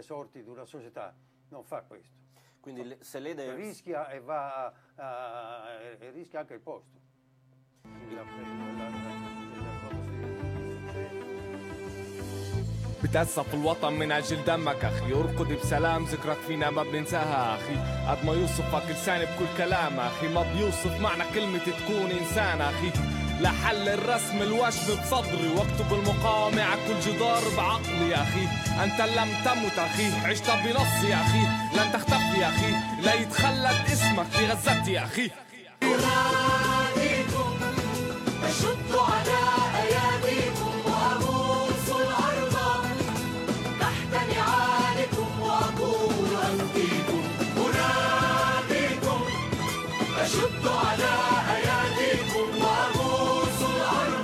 le sorti di una società, non fa questo. Quindi se lei deve... rischia e rischia anche il posto. بتأسف في الوطن من أجل دمك أخي، ارقد بسلام ذكرك فينا ما بننساها أخي. قد ما يوصفك لساني بكل كلام أخي، ما بيوصف معنى كلمة تكون إنسان أخي. لحل الرسم الوشم بصدري، واكتب المقاومة على كل جدار بعقلي يا أخي. أنت لم تمت أخي، عشت بنص يا أخي، لن تختفي يا أخي، لا يتخلد اسمك في غزتي يا أخي. أناديكم أشد على أياديكم وأبوس الأرض تحت نعالكم وأقول أنتيكم. أناديكم أشد على أياديكم وأبوس الأرض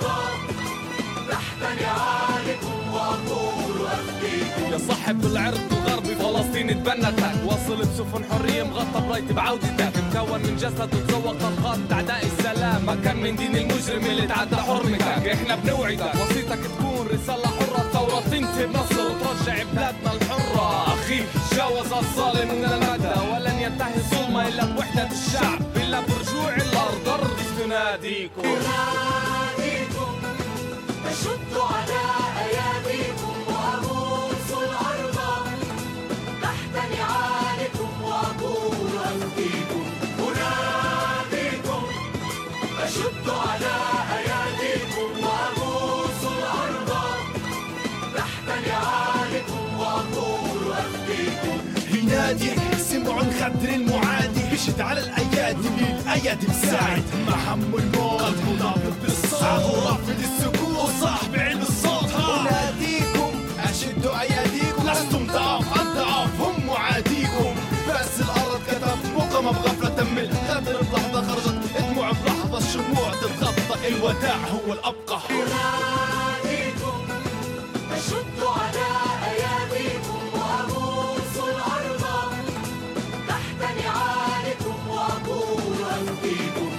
تحت نعالكم وأقول أنتيكم. يا صاحب العرض الغربي فلسطين تبنتك، وصلت سفن حرية مغطى برايت بعودتك، مكون من جسد وتزوق طلقات أعداء السلام، ما كان من دين المجرم اللي تعدى حرمتك. احنا بنوعدك وصيتك تكون رسالة حرة، الثورة تنتهي بنصر وترجع بلادنا الحرة. أخي جاوز الظالم من المدى، ولن ينتهي الظلم إلا بوحدة الشعب، إلا برجوع الأرض. أرض تناديكم أناديكم أشد على أياديكم وأبوس الأرض تحت نعالكم وأقول أنتيكم. أناديكم أشد على أياديكم وأبوس الأرض تحت نعالكم وأقول أنتيكم. يناديك سمع الخدر المعادي، بشد على الأيادي الأيادي بساعد، محم الموت قلبه نابض بالصوت ورافض السكوت وصاحب علم الصوت. أناديكم أشد أياديكم، لستم ضعاف الضعاف هم معاديكم، بس الأرض كتب مقامة بغفلة تمل غدر بلحظة خرجت دموع بلحظة، الشموع تتغطى الوداع هو الأبقى. أناديكم أشد على أياديكم وأبوس الأرض تحت نعالكم وأقول أنتيكم.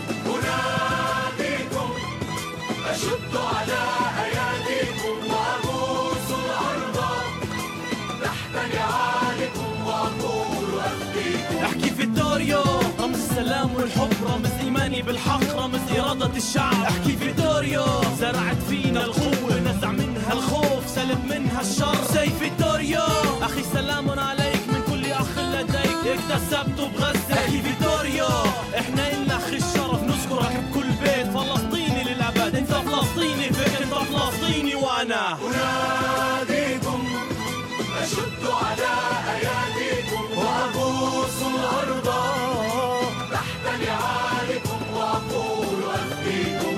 أناديكم أشد على أياديكم وأبوس الأرض تحت نعالكم وأقول أنتيكم. احكي فيتوريو رمز السلام والحب، رمز إيماني بالحق، رمز إرادة الشعب. احكي فيتوريو زرعت فينا القوة، نزع منها الخوف، سلب منها الشر. سي فيتوريو أخي سلام عليك من كل أخ لديك، اكتسبته بغزة. احكي فيتوريو احنا إلنا أخي الشرف نذكرك بكل بيت، فلسطيني للأبد. انت فلسطيني فيك، انت فلسطيني وأنا. أناديكم أشد على أياديكم وأبوس الأرض تحت نعالكم وأقول أنتيكم.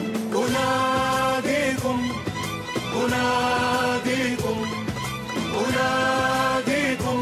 أناديكم أناديكم أناديكم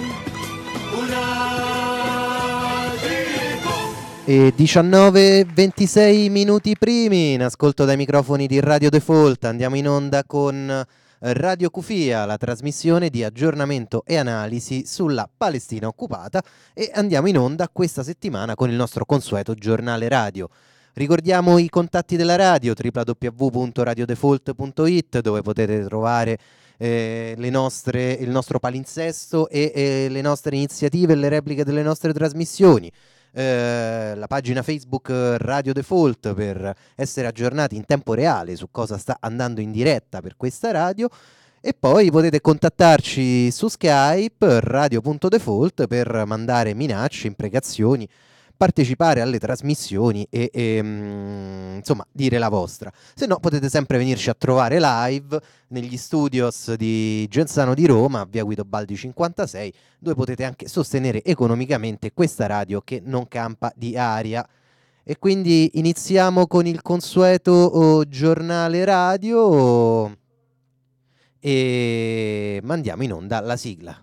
أناديكم. E 19:26 minuti primi in ascolto dai microfoni di Radio Default. Andiamo in onda con Radio Cufia, la trasmissione di aggiornamento e analisi sulla Palestina occupata, e andiamo in onda questa settimana con il nostro consueto giornale radio. Ricordiamo i contatti della radio: www.radiodefault.it, dove potete trovare il nostro palinsesto e le nostre iniziative e le repliche delle nostre trasmissioni. La pagina Facebook Radio Default per essere aggiornati in tempo reale su cosa sta andando in diretta per questa radio, e poi potete contattarci su Skype radio.default per mandare minacce, imprecazioni, partecipare alle trasmissioni e insomma dire la vostra. Se no potete sempre venirci a trovare live negli studios di Genzano di Roma, via Guido Baldi 56, dove potete anche sostenere economicamente questa radio che non campa di aria. E quindi iniziamo con il consueto giornale radio e mandiamo in onda la sigla.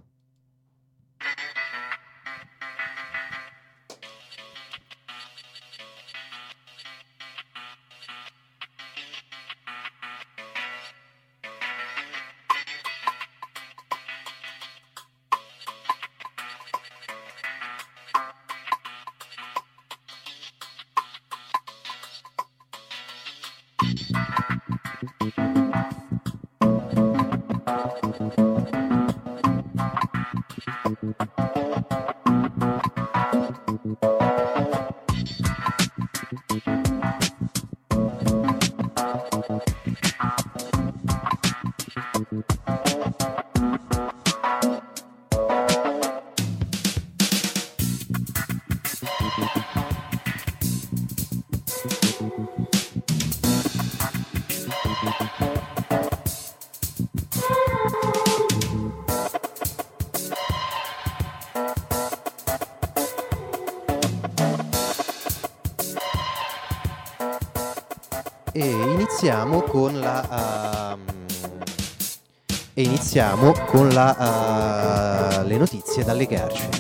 Iniziamo con le notizie dalle carceri.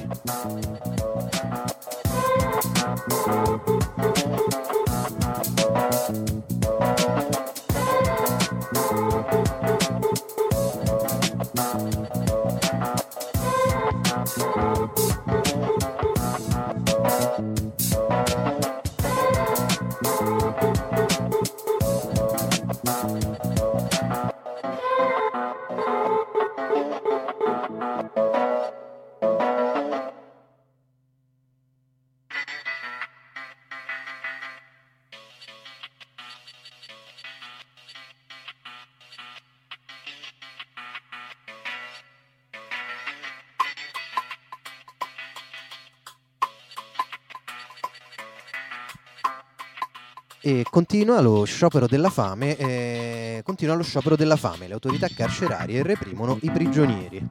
E continua lo sciopero della fame, le autorità carcerarie reprimono i prigionieri.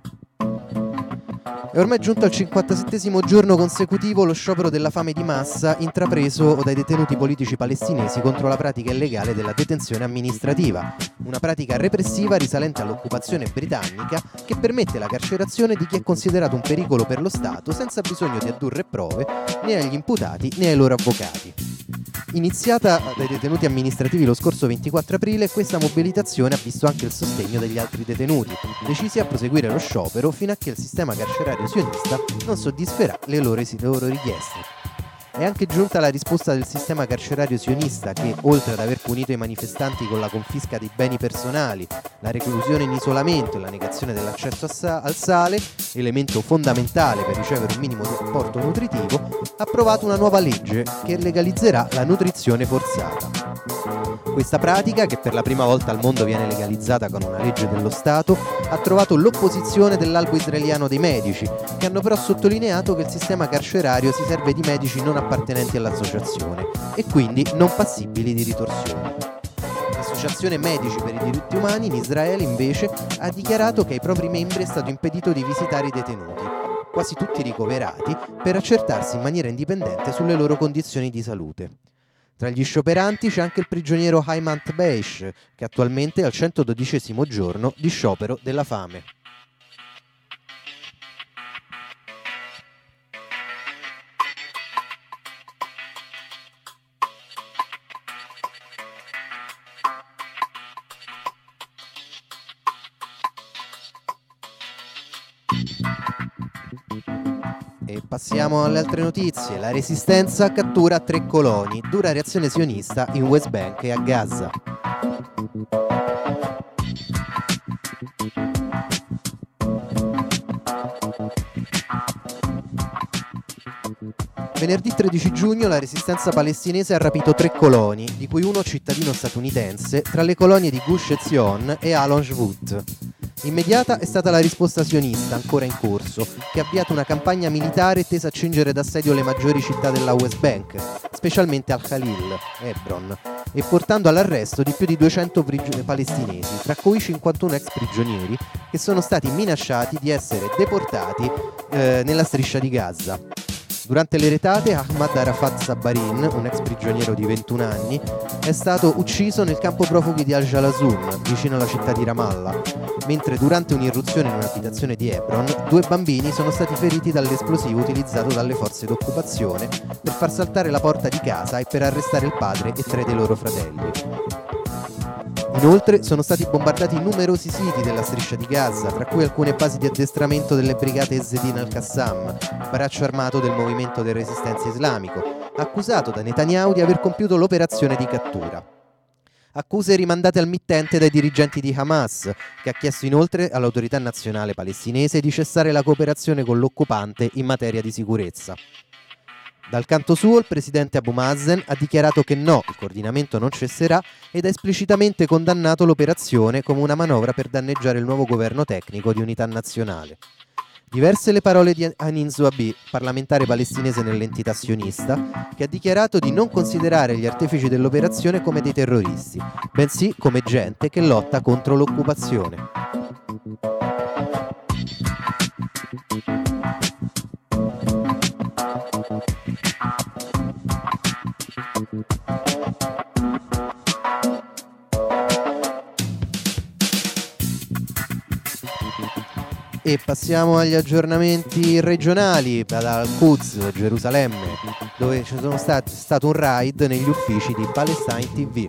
È ormai giunto al 57esimo giorno consecutivo lo sciopero della fame di massa intrapreso dai detenuti politici palestinesi contro la pratica illegale della detenzione amministrativa, una pratica repressiva risalente all'occupazione britannica che permette la carcerazione di chi è considerato un pericolo per lo Stato senza bisogno di addurre prove né agli imputati né ai loro avvocati. Iniziata dai detenuti amministrativi lo scorso 24 aprile, questa mobilitazione ha visto anche il sostegno degli altri detenuti, decisi a proseguire lo sciopero fino a che il sistema carcerario sionista non soddisferà le loro richieste. È anche giunta la risposta del sistema carcerario sionista che, oltre ad aver punito i manifestanti con la confisca dei beni personali, la reclusione in isolamento e la negazione dell'accesso al sale, elemento fondamentale per ricevere un minimo di apporto nutritivo, ha approvato una nuova legge che legalizzerà la nutrizione forzata. Questa pratica, che per la prima volta al mondo viene legalizzata con una legge dello Stato, ha trovato l'opposizione dell'albo israeliano dei medici, che hanno però sottolineato che il sistema carcerario si serve di medici non appartenenti all'associazione e quindi non passibili di ritorsione. L'Associazione Medici per i Diritti Umani in Israele invece ha dichiarato che ai propri membri è stato impedito di visitare i detenuti, quasi tutti ricoverati, per accertarsi in maniera indipendente sulle loro condizioni di salute. Tra gli scioperanti c'è anche il prigioniero Haimant Beish, che attualmente è al 112° giorno di sciopero della fame. E passiamo alle altre notizie. La resistenza cattura 3 coloni. Dura reazione sionista in West Bank e a Gaza. Venerdì 13 giugno la resistenza palestinese ha rapito 3 coloni, di cui uno cittadino statunitense, tra le colonie di Gush Etzion e Alon Shvut. Immediata è stata la risposta sionista, ancora in corso, che ha avviato una campagna militare tesa a cingere d'assedio le maggiori città della West Bank, specialmente al-Khalil, Hebron, e portando all'arresto di più di 200 palestinesi, tra cui 51 ex prigionieri, che sono stati minacciati di essere deportati nella striscia di Gaza. Durante le retate, Ahmad Arafat Sabarin, un ex prigioniero di 21 anni, è stato ucciso nel campo profughi di Al-Jalazun, vicino alla città di Ramallah, mentre durante un'irruzione in un'abitazione di Hebron, 2 bambini sono stati feriti dall'esplosivo utilizzato dalle forze d'occupazione per far saltare la porta di casa e per arrestare il padre e 3 dei loro fratelli. Inoltre sono stati bombardati numerosi siti della striscia di Gaza, tra cui alcune basi di addestramento delle brigate Ezzedin al-Qassam, braccio armato del movimento di resistenza islamico, accusato da Netanyahu di aver compiuto l'operazione di cattura. accuse rimandate al mittente dai dirigenti di Hamas, che ha chiesto inoltre all'autorità nazionale palestinese di cessare la cooperazione con l'occupante in materia di sicurezza. Dal canto suo, il presidente Abu Mazen ha dichiarato che no, il coordinamento non cesserà ed ha esplicitamente condannato l'operazione come una manovra per danneggiare il nuovo governo tecnico di unità nazionale. Diverse le parole di Hanin Zouabi, parlamentare palestinese nell'entità sionista, che ha dichiarato di non considerare gli artefici dell'operazione come dei terroristi, bensì come gente che lotta contro l'occupazione. E passiamo agli aggiornamenti regionali dal Quds, Gerusalemme, dove ci sono stato un raid negli uffici di Palestine TV.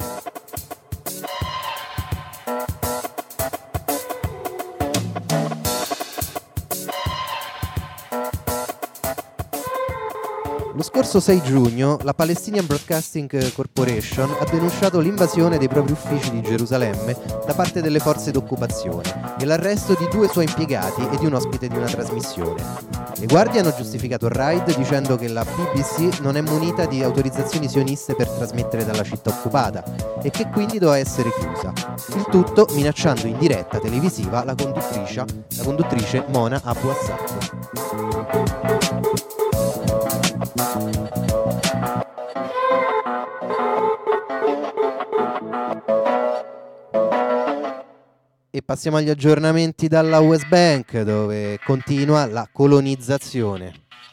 Lo scorso 6 giugno la Palestinian Broadcasting Corporation ha denunciato l'invasione dei propri uffici di Gerusalemme da parte delle forze d'occupazione e l'arresto di 2 suoi impiegati e di un ospite di una trasmissione. Le guardie hanno giustificato il raid dicendo che la BBC non è munita di autorizzazioni sioniste per trasmettere dalla città occupata e che quindi doveva essere chiusa. Il tutto minacciando in diretta televisiva la conduttrice Mona Abu Assad. E passiamo agli aggiornamenti dalla West Bank, dove continua la colonizzazione.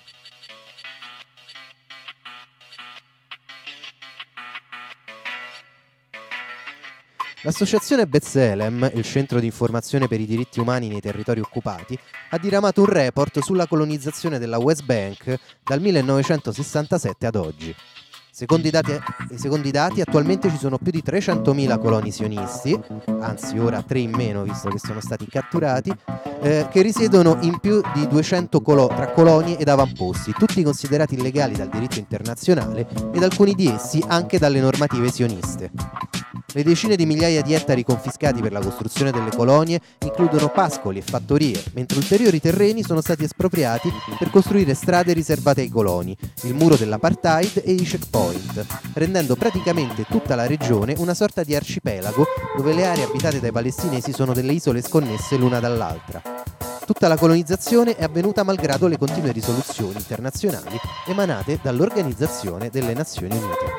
L'associazione B'Tselem, il centro di informazione per i diritti umani nei territori occupati, ha diramato un report sulla colonizzazione della West Bank dal 1967 ad oggi. Secondo i dati, attualmente ci sono più di 300.000 coloni sionisti, anzi ora 3 in meno visto che sono stati catturati, che risiedono in più di 200 tra colonie ed avamposti, tutti considerati illegali dal diritto internazionale ed alcuni di essi anche dalle normative sioniste. Le decine di migliaia di ettari confiscati per la costruzione delle colonie includono pascoli e fattorie, mentre ulteriori terreni sono stati espropriati per costruire strade riservate ai coloni, il muro dell'apartheid e i checkpoint, rendendo praticamente tutta la regione una sorta di arcipelago dove le aree abitate dai palestinesi sono delle isole sconnesse l'una dall'altra. Tutta la colonizzazione è avvenuta malgrado le continue risoluzioni internazionali emanate dall'Organizzazione delle Nazioni Unite.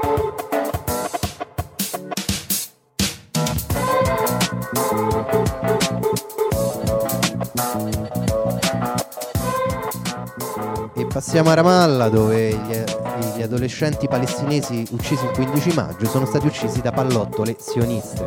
E passiamo a Ramallah, dove gli adolescenti palestinesi uccisi il 15 maggio sono stati uccisi da pallottole sioniste.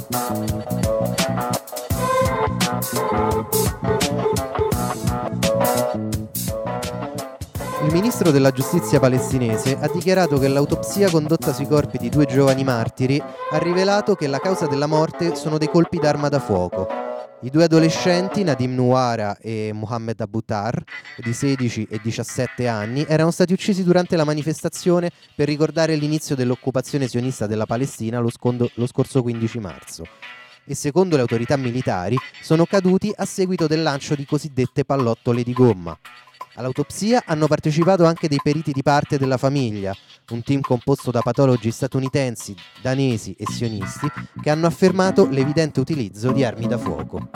Il ministro della giustizia palestinese ha dichiarato che l'autopsia condotta sui corpi di 2 giovani martiri ha rivelato che la causa della morte sono dei colpi d'arma da fuoco. I 2 adolescenti, Nadim Nuara e Mohammed Abutar, di 16 e 17 anni, erano stati uccisi durante la manifestazione per ricordare l'inizio dell'occupazione sionista della Palestina lo scorso 15 marzo. E secondo le autorità militari sono caduti a seguito del lancio di cosiddette pallottole di gomma. All'autopsia hanno partecipato anche dei periti di parte della famiglia, un team composto da patologi statunitensi, danesi e sionisti, che hanno affermato l'evidente utilizzo di armi da fuoco.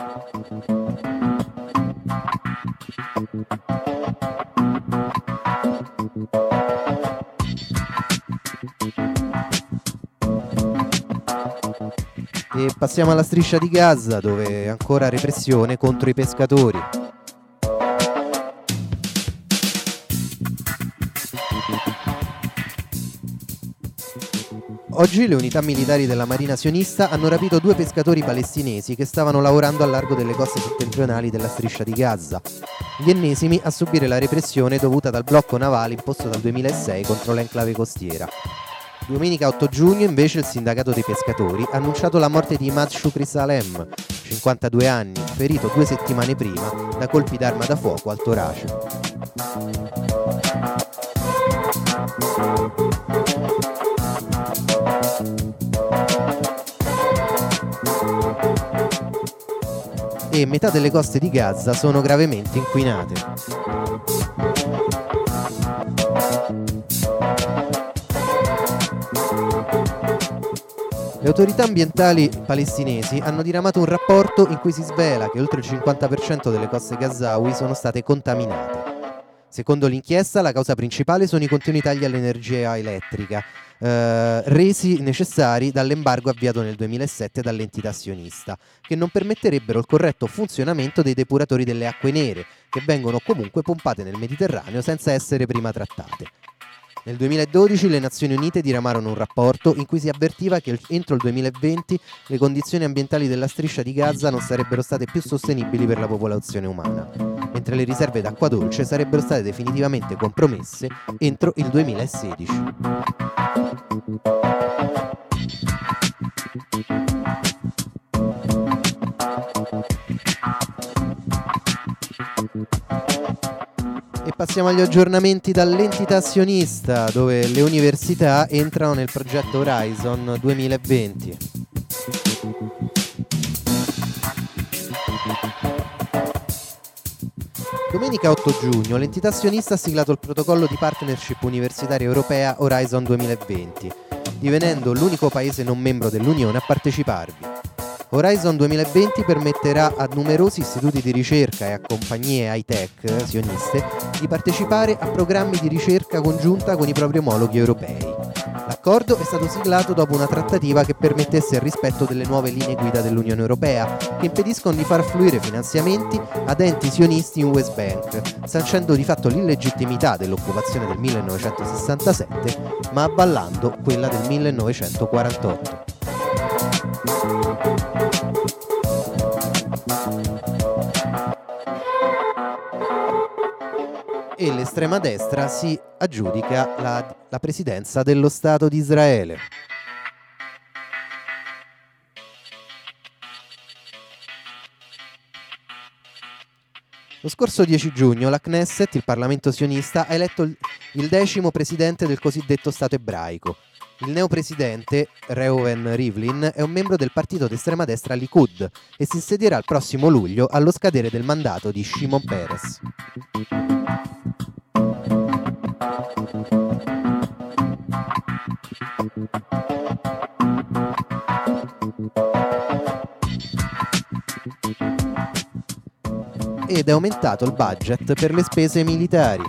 E passiamo alla striscia di Gaza, dove ancora repressione contro i pescatori. Oggi le unità militari della Marina sionista hanno rapito 2 pescatori palestinesi che stavano lavorando al largo delle coste settentrionali della striscia di Gaza, gli ennesimi a subire la repressione dovuta dal blocco navale imposto dal 2006 contro l'enclave costiera. Domenica 8 giugno invece il sindacato dei pescatori ha annunciato la morte di Imad Shukri Salem, 52 anni, ferito 2 settimane prima da colpi d'arma da fuoco al torace. e metà delle coste di Gaza sono gravemente inquinate. Le autorità ambientali palestinesi hanno diramato un rapporto in cui si svela che oltre il 50% delle coste gazawi sono state contaminate. Secondo l'inchiesta, la causa principale sono i continui tagli all'energia elettrica, resi necessari dall'embargo avviato nel 2007 dall'entità sionista, che non permetterebbero il corretto funzionamento dei depuratori delle acque nere, che vengono comunque pompate nel Mediterraneo senza essere prima trattate. Nel 2012 le Nazioni Unite diramarono un rapporto in cui si avvertiva che entro il 2020 le condizioni ambientali della striscia di Gaza non sarebbero state più sostenibili per la popolazione umana, mentre le riserve d'acqua dolce sarebbero state definitivamente compromesse entro il 2016. E passiamo agli aggiornamenti dall'entità sionista, dove le università entrano nel progetto Horizon 2020. Domenica 8 giugno l'entità sionista ha siglato il protocollo di partnership universitaria europea Horizon 2020, divenendo l'unico paese non membro dell'Unione a parteciparvi. Horizon 2020 permetterà a numerosi istituti di ricerca e a compagnie high-tech sioniste di partecipare a programmi di ricerca congiunta con i propri omologhi europei. L'accordo è stato siglato dopo una trattativa che permettesse il rispetto delle nuove linee guida dell'Unione Europea, che impediscono di far fluire finanziamenti ad enti sionisti in West Bank, sancendo di fatto l'illegittimità dell'occupazione del 1967, ma avvallando quella del 1948. E l'estrema destra si aggiudica la presidenza dello Stato di Israele. Lo scorso 10 giugno la Knesset, il Parlamento sionista, ha eletto il 10° presidente del cosiddetto Stato ebraico. Il neopresidente, Reuven Rivlin, è un membro del partito d'estrema destra Likud e si insedierà il prossimo luglio allo scadere del mandato di Shimon Peres. Ed è aumentato il budget per le spese militari.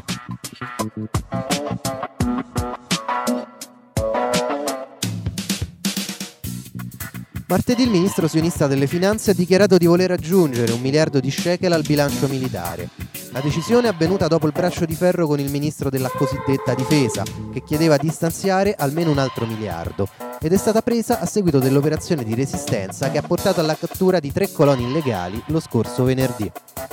Martedì il ministro sionista delle finanze ha dichiarato di voler aggiungere 1 miliardo di shekel al bilancio militare. La decisione è avvenuta dopo il braccio di ferro con il ministro della cosiddetta difesa, che chiedeva di stanziare almeno un altro miliardo, ed è stata presa a seguito dell'operazione di resistenza che ha portato alla cattura di 3 coloni illegali lo scorso venerdì.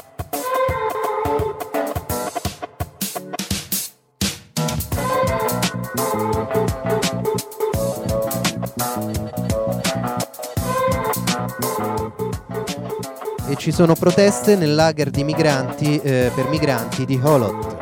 E ci sono proteste nel lager di migranti per migranti di Holot.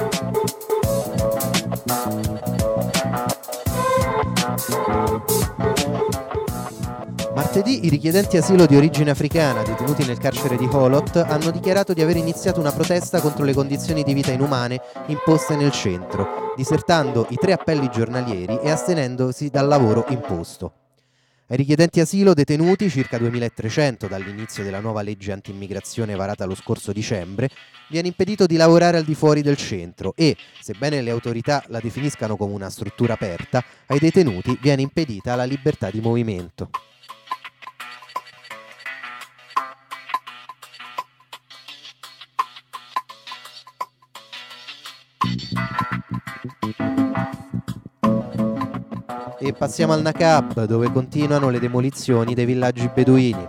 Martedì i richiedenti asilo di origine africana detenuti nel carcere di Holot hanno dichiarato di aver iniziato una protesta contro le condizioni di vita inumane imposte nel centro, disertando i 3 appelli giornalieri e astenendosi dal lavoro imposto. Ai richiedenti asilo detenuti, circa 2.300 dall'inizio della nuova legge anti-immigrazione varata lo scorso dicembre, viene impedito di lavorare al di fuori del centro e, sebbene le autorità la definiscano come una struttura aperta, ai detenuti viene impedita la libertà di movimento. E passiamo al Nakab, dove continuano le demolizioni dei villaggi beduini.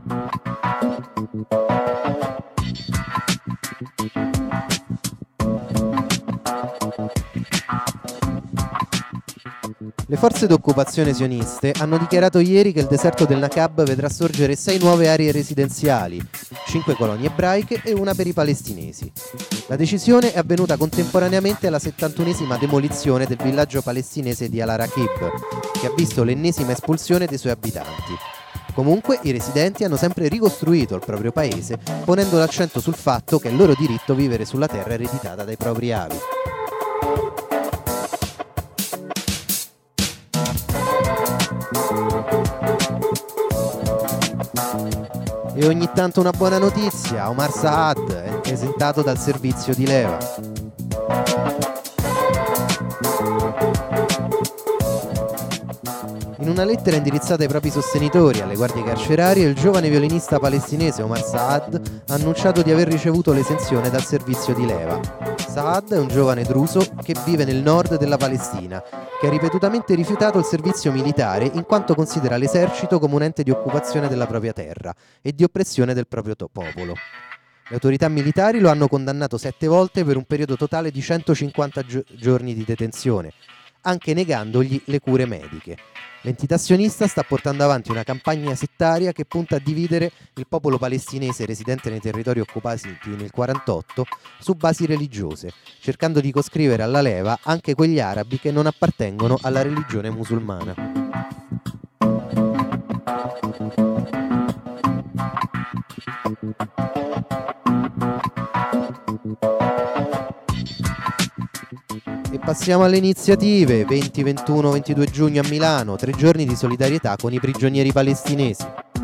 Le forze d'occupazione sioniste hanno dichiarato ieri che il deserto del Nakab vedrà sorgere 6 nuove aree residenziali, 5 colonie ebraiche e una per i palestinesi. La decisione è avvenuta contemporaneamente alla 71esima demolizione del villaggio palestinese di Al-Araqib, che ha visto l'ennesima espulsione dei suoi abitanti. Comunque i residenti hanno sempre ricostruito il proprio paese, ponendo l'accento sul fatto che è loro diritto vivere sulla terra ereditata dai propri avi. E ogni tanto una buona notizia: Omar Saad è esentato dal servizio di leva. In una lettera indirizzata ai propri sostenitori, alle guardie carcerarie, il giovane violinista palestinese Omar Saad ha annunciato di aver ricevuto l'esenzione dal servizio di leva. Saad è un giovane druso che vive nel nord della Palestina, che ha ripetutamente rifiutato il servizio militare in quanto considera l'esercito come un ente di occupazione della propria terra e di oppressione del proprio popolo. Le autorità militari lo hanno condannato 7 volte per un periodo totale di 150 giorni di detenzione, anche negandogli le cure mediche. L'entità sionista sta portando avanti una campagna settaria che punta a dividere il popolo palestinese residente nei territori occupati nel 1948 su basi religiose, cercando di coscrivere alla leva anche quegli arabi che non appartengono alla religione musulmana. E passiamo alle iniziative. 20, 21, 22 giugno a Milano, 3 giorni di solidarietà con i prigionieri palestinesi.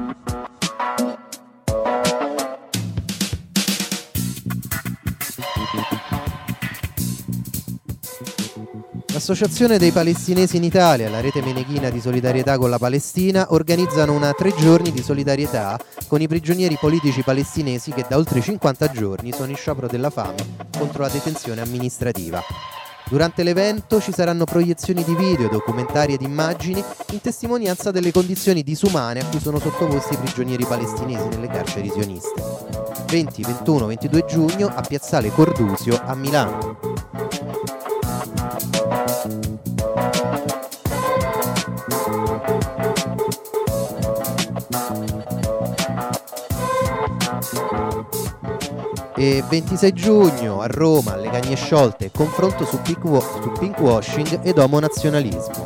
L'Associazione dei Palestinesi in Italia e la Rete Meneghina di Solidarietà con la Palestina organizzano una 3 giorni di solidarietà con i prigionieri politici palestinesi che da oltre 50 giorni sono in sciopero della fame contro la detenzione amministrativa. Durante l'evento ci saranno proiezioni di video, documentari ed immagini in testimonianza delle condizioni disumane a cui sono sottoposti i prigionieri palestinesi nelle carceri sioniste. 20, 21, 22 giugno a Piazzale Cordusio a Milano. E 26 giugno a Roma, alle Cagne Sciolte, confronto su pinkwashing ed omonazionalismo.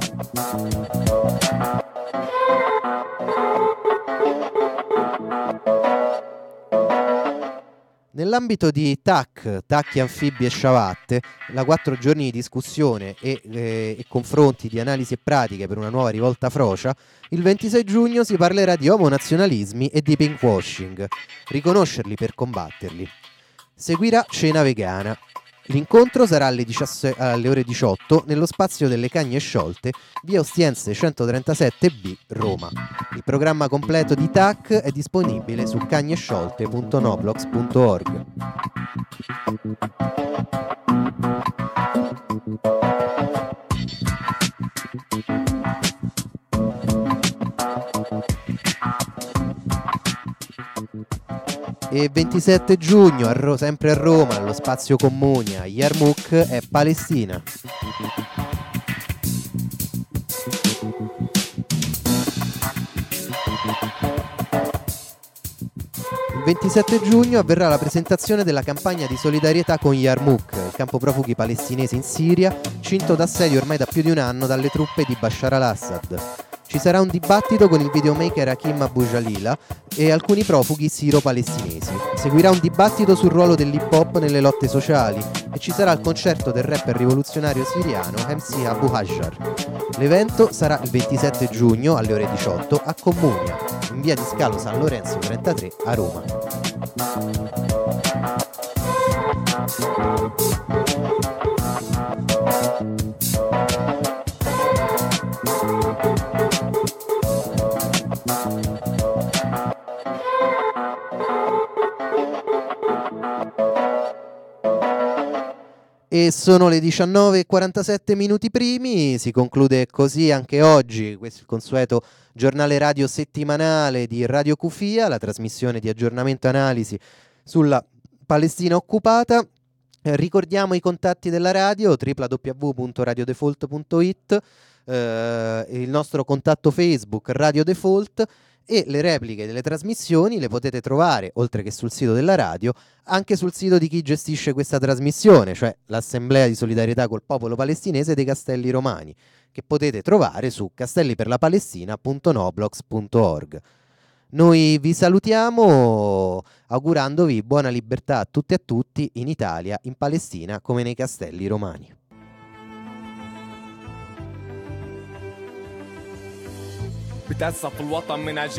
Nell'ambito di TAC, Tacchi Anfibi e Sciavatte, la 4 giorni di discussione e confronti di analisi e pratiche per una nuova rivolta frocia, il 26 giugno si parlerà di omonazionalismi e di pinkwashing, riconoscerli per combatterli. Seguirà cena vegana. L'incontro sarà alle ore 18 nello spazio delle Cagne Sciolte, via Ostiense 137B, Roma. Il programma completo di TAC è disponibile su cagnesciolte.noblogs.org. E 27 giugno, sempre a Roma, allo spazio Comunia, Yarmouk è Palestina. Il 27 giugno avverrà la presentazione della campagna di solidarietà con Yarmouk, il campo profughi palestinese in Siria, cinto d'assedio ormai da più di un anno dalle truppe di Bashar al-Assad. Ci sarà un dibattito con il videomaker Hakim Abu Jalila e alcuni profughi siro-palestinesi. Seguirà un dibattito sul ruolo dell'hip hop nelle lotte sociali e ci sarà il concerto del rapper rivoluzionario siriano MC Abu Hajjar. L'evento sarà il 27 giugno alle ore 18 a Comunia, in via di Scalo San Lorenzo 33 a Roma. E sono le 19:47 minuti primi, si conclude così anche oggi questo il consueto giornale radio settimanale di Radio Cufia, la trasmissione di aggiornamento e analisi sulla Palestina occupata. Ricordiamo i contatti della radio: www.radiodefault.it, il nostro contatto Facebook Radio Default, e le repliche delle trasmissioni le potete trovare, oltre che sul sito della radio, anche sul sito di chi gestisce questa trasmissione, cioè l'Assemblea di Solidarietà col Popolo Palestinese dei Castelli Romani, che potete trovare su castelliperlapalestina.noblogs.org. Noi vi salutiamo augurandovi buona libertà a tutti e a tutti in Italia, in Palestina come nei castelli romani. بتأسف الوطن من أجل